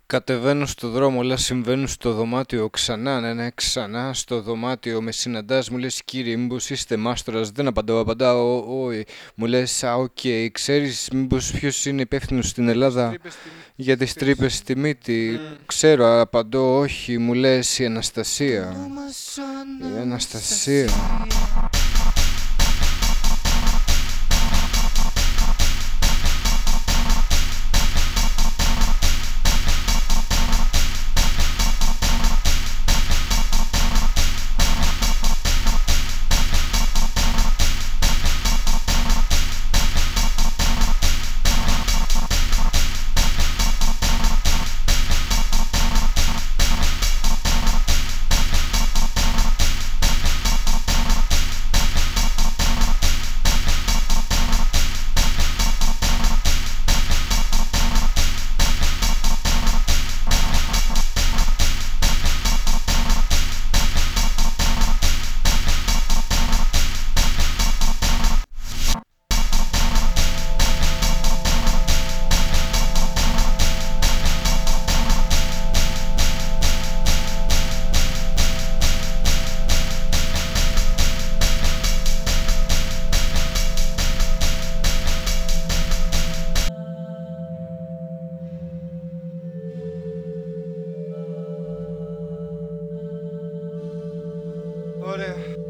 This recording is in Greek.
Κατεβαίνω στο δρόμο, όλα συμβαίνουν στο δωμάτιο ξανά, ναι, ξανά στο δωμάτιο. Με συναντάς, μου λες κύριε, μήπως είστε μάστορας? Δεν απαντάω, όχι. Μου λες, οκ, ξέρεις μήπως ποιος είναι υπεύθυνος στην Ελλάδα για τις τρύπες στη μύτη? Ξέρω, απαντώ, όχι. Μου λες, η Αναστασία. Η Αναστασία. Ωραία.